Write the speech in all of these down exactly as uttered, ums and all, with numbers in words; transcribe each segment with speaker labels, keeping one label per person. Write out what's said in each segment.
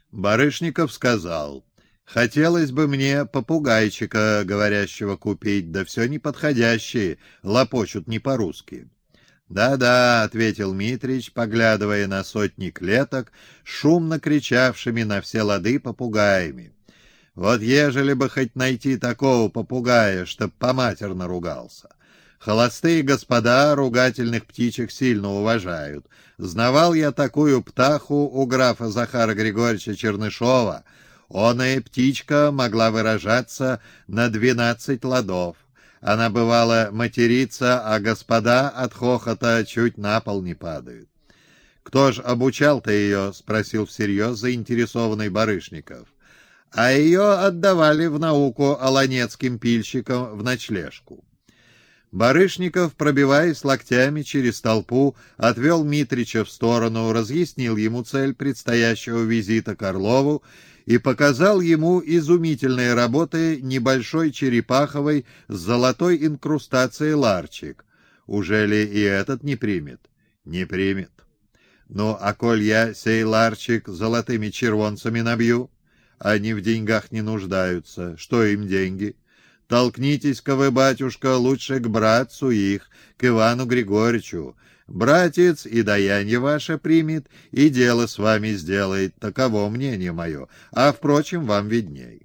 Speaker 1: Барышников сказал: «Хотелось бы мне попугайчика говорящего купить, да все неподходящие, лопочут не по-русски». «Да-да», — ответил Митрич, поглядывая на сотни клеток, шумно кричавшими на все лады попугаями. «Вот ежели бы хоть найти такого попугая, чтоб поматерно ругался. Холостые господа ругательных птичек сильно уважают. Знавал я такую птаху у графа Захара Григорьевича Чернышова. Оная птичка могла выражаться на двенадцать ладов. Она, бывала, матерится, а господа от хохота чуть на пол не падают». «Кто ж обучал-то ее?» — спросил всерьез заинтересованный Барышников. «А ее отдавали в науку аланецким пильщикам в ночлежку». Барышников, пробиваясь локтями через толпу, отвел Митрича в сторону, разъяснил ему цель предстоящего визита к Орлову и показал ему изумительные работы небольшой черепаховой с золотой инкрустацией ларчик. Уже ли и этот не примет? Не примет. Ну, а коль я сей ларчик золотыми червонцами набью? Они в деньгах не нуждаются. Что им деньги? Толкнитесь-ка вы, батюшка, лучше к братцу их, к Ивану Григорьевичу. Братец и даяние ваше примет, и дело с вами сделает. Таково мнение мое, а, впрочем, вам видней.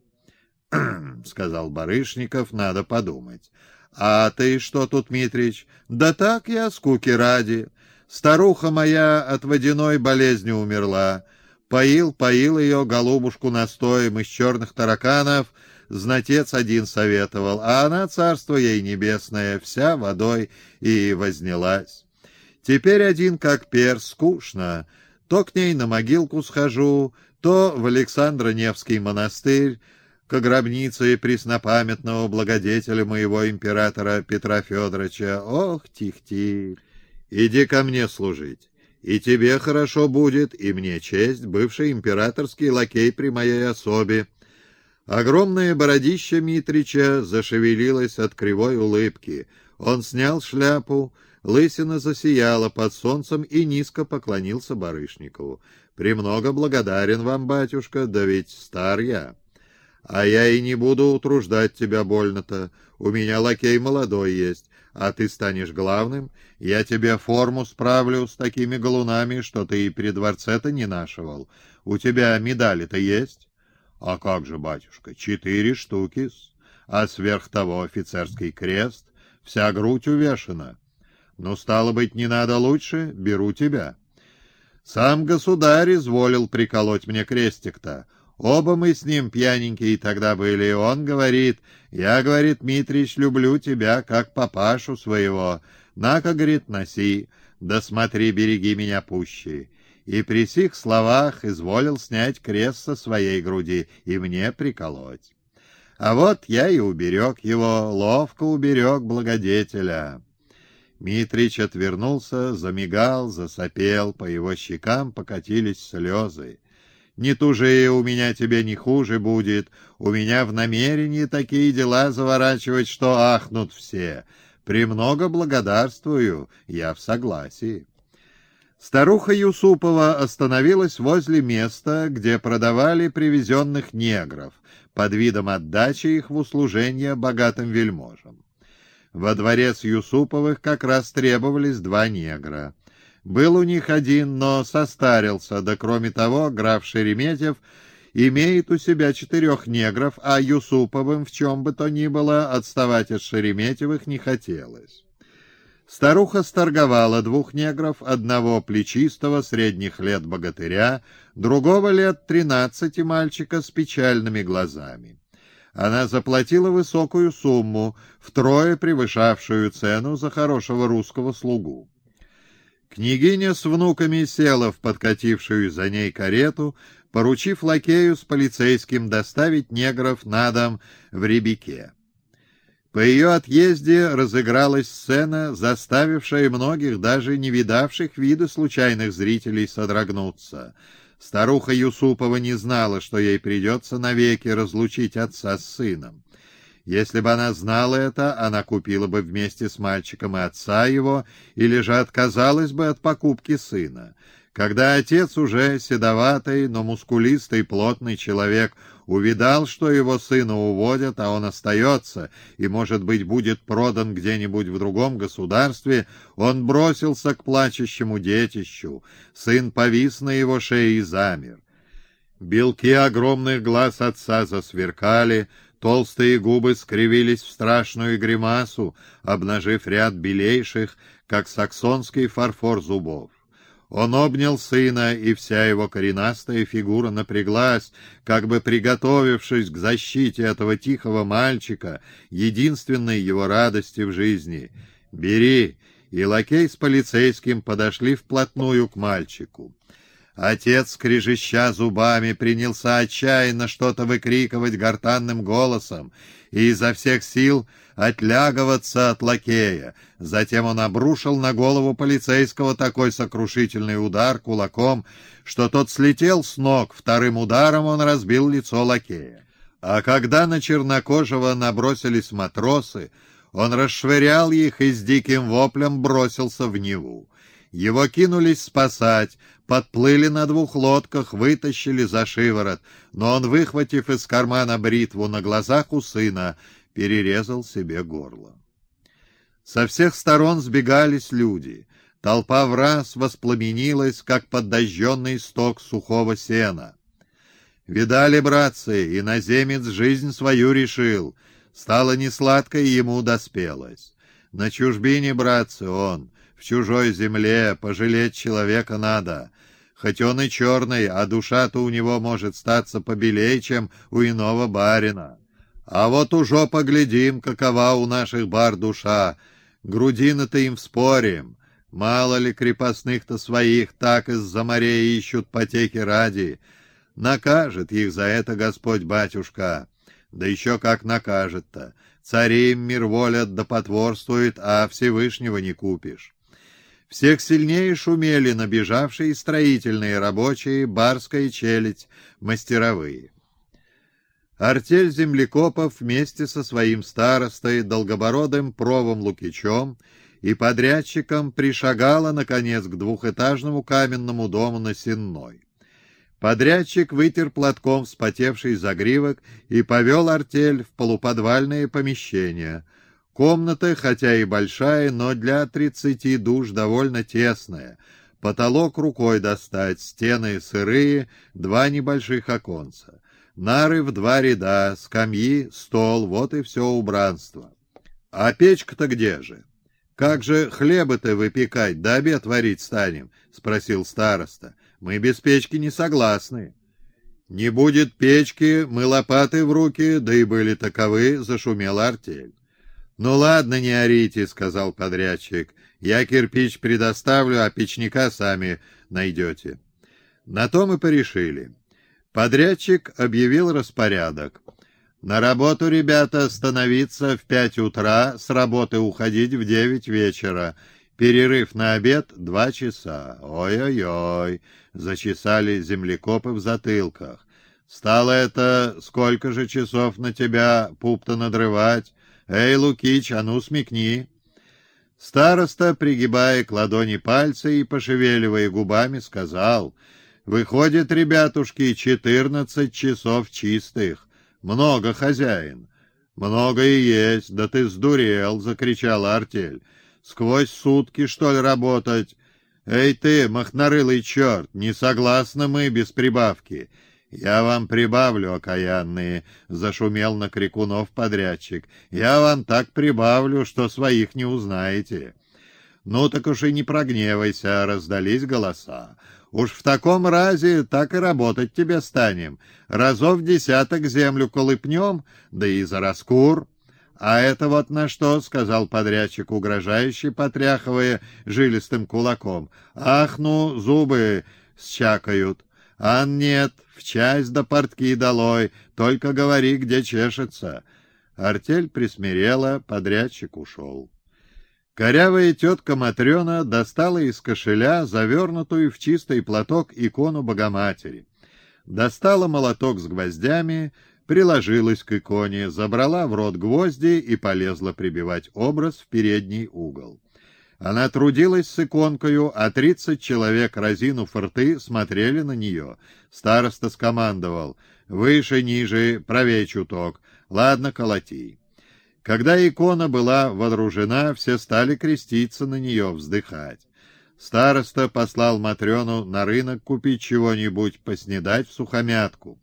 Speaker 1: — сказал Барышников, — надо подумать. — А ты что тут, Митрич? — Да так я, скуки ради. Старуха моя от водяной болезни умерла. Поил, поил ее голубушку настоем из черных тараканов, знатец один советовал, а она, царство ей небесное, вся водой и вознялась. Теперь один как перс, скучно. То к ней на могилку схожу, то в Александро-Невский монастырь, к гробнице преснопамятного благодетеля моего императора Петра Федоровича. Ох, тих-тих, иди ко мне служить. И тебе хорошо будет, и мне честь, бывший императорский лакей при моей особе. Огромное бородище Митрича зашевелилось от кривой улыбки. Он снял шляпу, лысина засияла под солнцем и низко поклонился Барышникову. «Премного благодарен вам, батюшка, да ведь стар я. А я и не буду утруждать тебя больно-то. У меня лакей молодой есть, а ты станешь главным. Я тебе форму справлю с такими галунами, что ты и при дворце-то не нашивал. У тебя медали-то есть?» «А как же, батюшка, четыре штуки-с, а сверх того офицерский крест, вся грудь увешана. Ну, стало быть, не надо лучше, беру тебя. Сам государь изволил приколоть мне крестик-то. Оба мы с ним пьяненькие тогда были, и он говорит: я, говорит, Митрич, люблю тебя, как папашу своего. На-ка, говорит, носи, да смотри, береги меня пуще». И при сих словах изволил снять крест со своей груди и мне приколоть. А вот я и уберег его, ловко уберег благодетеля. Митрич отвернулся, замигал, засопел, по его щекам покатились слезы. «Не тужи, у меня тебе не хуже будет, у меня в намерении такие дела заворачивать, что ахнут все. Премного благодарствую, я в согласии». Старуха Юсупова остановилась возле места, где продавали привезенных негров, под видом отдачи их в услужение богатым вельможам. Во дворец Юсуповых как раз требовались два негра. Был у них один, но состарился, да кроме того граф Шереметьев имеет у себя четырех негров, а Юсуповым в чем бы то ни было отставать от Шереметьевых не хотелось. Старуха сторговала двух негров, одного плечистого, средних лет богатыря, другого лет тринадцати мальчика с печальными глазами. Она заплатила высокую сумму, втрое превышавшую цену за хорошего русского слугу. Княгиня с внуками села в подкатившую за ней карету, поручив лакею с полицейским доставить негров на дом в Рябике. По ее отъезде разыгралась сцена, заставившая многих, даже не видавших вида случайных зрителей, содрогнуться. Старуха Юсупова не знала, что ей придется навеки разлучить отца с сыном. Если бы она знала это, она купила бы вместе с мальчиком и отца его, или же отказалась бы от покупки сына. Когда отец, уже седоватый, но мускулистый, плотный человек, увидал, что его сына уводят, а он остается и, может быть, будет продан где-нибудь в другом государстве, он бросился к плачущему детищу. Сын повис на его шее и замер. Белки огромных глаз отца засверкали, толстые губы скривились в страшную гримасу, обнажив ряд белейших, как саксонский фарфор, зубов. Он обнял сына, и вся его коренастая фигура напряглась, как бы приготовившись к защите этого тихого мальчика, единственной его радости в жизни. «Бери!» И лакей с полицейским подошли вплотную к мальчику. Отец, скрежеща зубами, принялся отчаянно что-то выкрикивать гортанным голосом и изо всех сил отлягиваться от лакея. Затем он обрушил на голову полицейского такой сокрушительный удар кулаком, что тот слетел с ног. Вторым ударом он разбил лицо лакея. А когда на чернокожего набросились матросы, он расшвырял их и с диким воплем бросился в Неву. Его кинулись спасать, подплыли на двух лодках, вытащили за шиворот, но он, выхватив из кармана бритву на глазах у сына, перерезал себе горло. Со всех сторон сбегались люди. Толпа враз воспламенилась, как подожженный сток сухого сена. Видали, братцы, иноземец жизнь свою решил. Стало несладко, и ему доспелось. На чужбине, братцы, он, в чужой земле, пожалеть человека надо. Хоть он и черный, а душа-то у него может статься побелее, чем у иного барина. А вот уже поглядим, какова у наших бар душа. Грудины-то им вспорим. Мало ли крепостных-то своих так из-за морей ищут потеки ради. Накажет их за это Господь-батюшка. Да еще как накажет-то. Цари им мир волят да потворствует, а Всевышнего не купишь. Всех сильнее шумели набежавшие строительные рабочие, барская челядь, мастеровые. Артель землекопов вместе со своим старостой, долгобородым Провом Лукичом и подрядчиком пришагала, наконец, к двухэтажному каменному дому на Сенной. Подрядчик вытер платком вспотевший загривок и повел артель в полуподвальное помещение. Комната, хотя и большая, но для тридцати душ довольно тесная. Потолок рукой достать, стены сырые, два небольших оконца. Нары в два ряда, скамьи, стол, вот и все убранство. А печка-то где же? Как же хлеба-то выпекать, да обед варить станем? — спросил староста. Мы без печки не согласны. Не будет печки, мы лопаты в руки, да и были таковы, зашумела артель. Ну ладно, не орите, — сказал подрядчик. Я кирпич предоставлю, а печника сами найдете. На то мы порешили. Подрядчик объявил распорядок. На работу, ребята, становиться в пять утра, с работы уходить в девять вечера. Перерыв на обед — два часа. Ой-ой-ой, зачесали землекопы в затылках. Стало это сколько же часов на тебя пуп-то надрывать? Эй, Лукич, а ну смекни. Староста, пригибая к ладони пальцы и пошевеливая губами, сказал: выходит, ребятушки, четырнадцать часов чистых. Много, хозяин. Много и есть, да ты сдурел, — закричала артель. Сквозь сутки, что ли, работать? Эй ты, махнорылый черт, не согласны мы без прибавки. Я вам прибавлю, окаянные, — зашумел на крикунов подрядчик. Я вам так прибавлю, что своих не узнаете. Ну так уж и не прогневайся, — раздались голоса. Уж в таком разе так и работать тебе станем. Разов десяток землю колыпнем, да и за раскур. А это вот на что, — сказал подрядчик, угрожающий, потряхивая жилистым кулаком. Ах, ну, зубы счакают. А нет, в часть до портки долой, только говори, где чешется. Артель присмирела, подрядчик ушел. Корявая тетка Матрена достала из кошеля завернутую в чистый платок икону Богоматери. Достала молоток с гвоздями, приложилась к иконе, забрала в рот гвозди и полезла прибивать образ в передний угол. Она трудилась с иконкою, а тридцать человек, разинув рты, смотрели на нее. Староста скомандовал: «Выше, ниже, правее чуток. Ладно, колоти». Когда икона была водружена, все стали креститься на нее, вздыхать. Староста послал Матрёну на рынок купить чего-нибудь, поснедать в сухомятку.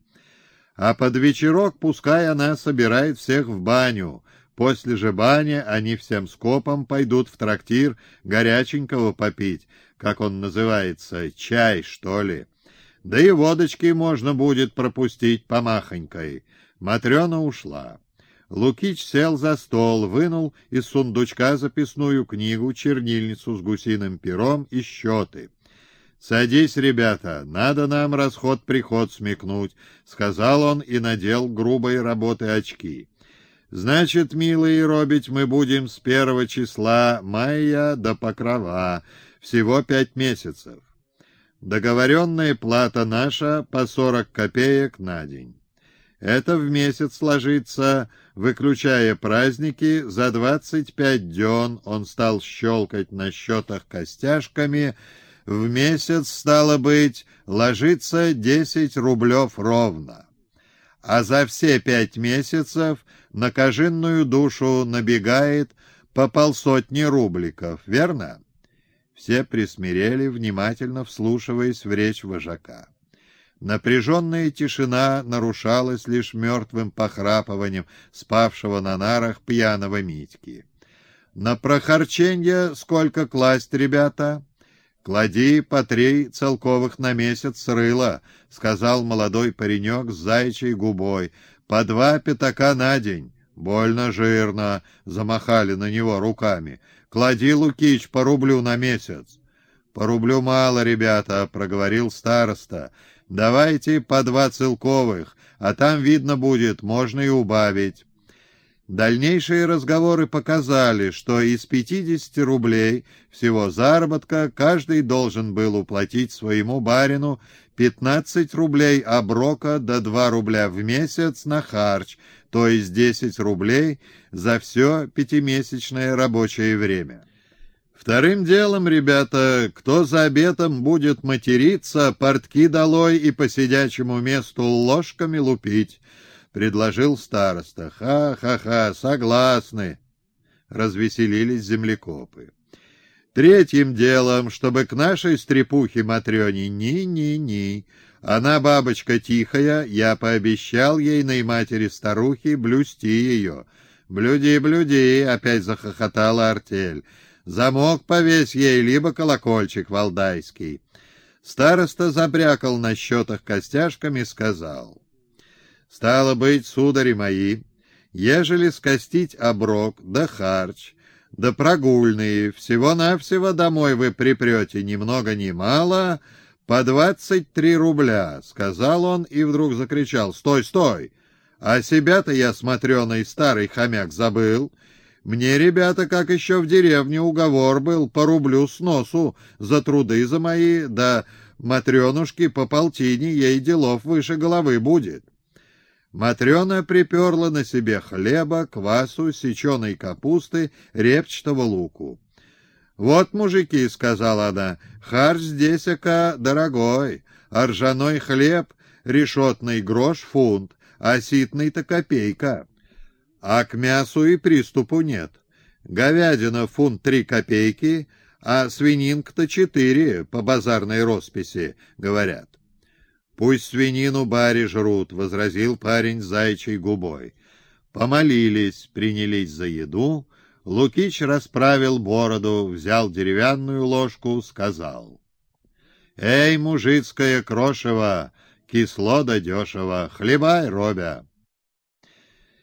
Speaker 1: А под вечерок пускай она собирает всех в баню. После же бани они всем скопом пойдут в трактир горяченького попить, как он называется, чай, что ли. Да и водочки можно будет пропустить помахонькой. Матрёна ушла. Лукич сел за стол, вынул из сундучка записную книгу, чернильницу с гусиным пером и счеты. «Садись, ребята, надо нам расход-приход смекнуть», — сказал он и надел грубой работы очки. «Значит, милые, робить мы будем с первого числа мая до Покрова, всего пять месяцев. Договоренная плата наша по сорок копеек на день. Это в месяц ложится, выключая праздники, за двадцать пять дён, он стал щелкать на счетах костяшками, в месяц, стало быть, ложится десять рублев ровно. А за все пять месяцев на кожинную душу набегает по полсотни рубликов, верно?» Все присмирели, внимательно вслушиваясь в речь вожака. Напряженная тишина нарушалась лишь мертвым похрапыванием спавшего на нарах пьяного Митьки. «На прохарченье сколько класть, ребята?» «Клади по три целковых на месяц рыла», — сказал молодой паренек с заячьей губой. «По два пятака на день». «Больно жирно», — замахали на него руками. «Клади, Лукич, по рублю на месяц». «По рублю мало, ребята», — проговорил староста. «Давайте по два целковых, а там видно будет, можно и убавить». Дальнейшие разговоры показали, что из пятидесяти рублей всего заработка каждый должен был уплатить своему барину пятнадцать рублей оброка до два рубля в месяц на харч, то есть десять рублей за все пятимесячное рабочее время. Вторым делом, ребята, кто за обедом будет материться, портки долой и по сидячему месту ложками лупить, — предложил староста. «Ха-ха-ха, согласны!» — развеселились землекопы. «Третьим делом, чтобы к нашей стрепухе Матрёне ни-ни-ни. Она бабочка тихая, я пообещал ейной матери-старухе блюсти ее. Блюди, блюди!» — опять захохотала артель. «Замок повесь ей, либо колокольчик валдайский». Староста забрякал на счетах костяшками и сказал: «Стало быть, судари мои, ежели скостить оброк да харч, да прогульные, всего-навсего домой вы припрете ни много ни мало, по двадцать три рубля», — сказал он и вдруг закричал: «Стой, стой! А себя-то я, смотреный старый хомяк, забыл. Мне, ребята, как еще в деревне уговор был, по рублю с носу за труды за мои, да Матрёнушки по полтине, ей делов выше головы будет». Матрёна приперла на себе хлеба, квасу, сеченой капусты, репчатого луку. «Вот, мужики, — сказала она, — харч здесь-ака дорогой, а ржаной хлеб, решетный грош фунт, а ситный-то копейка. А к мясу и приступу нет. Говядина фунт три копейки, а свининка-то четыре, по базарной росписи, говорят». «Пусть свинину бари жрут», — возразил парень с заячьей губой. Помолились, принялись за еду. Лукич расправил бороду, взял деревянную ложку, сказал: «Эй, мужицкое крошево, кисло да дешево, хлебай, робя».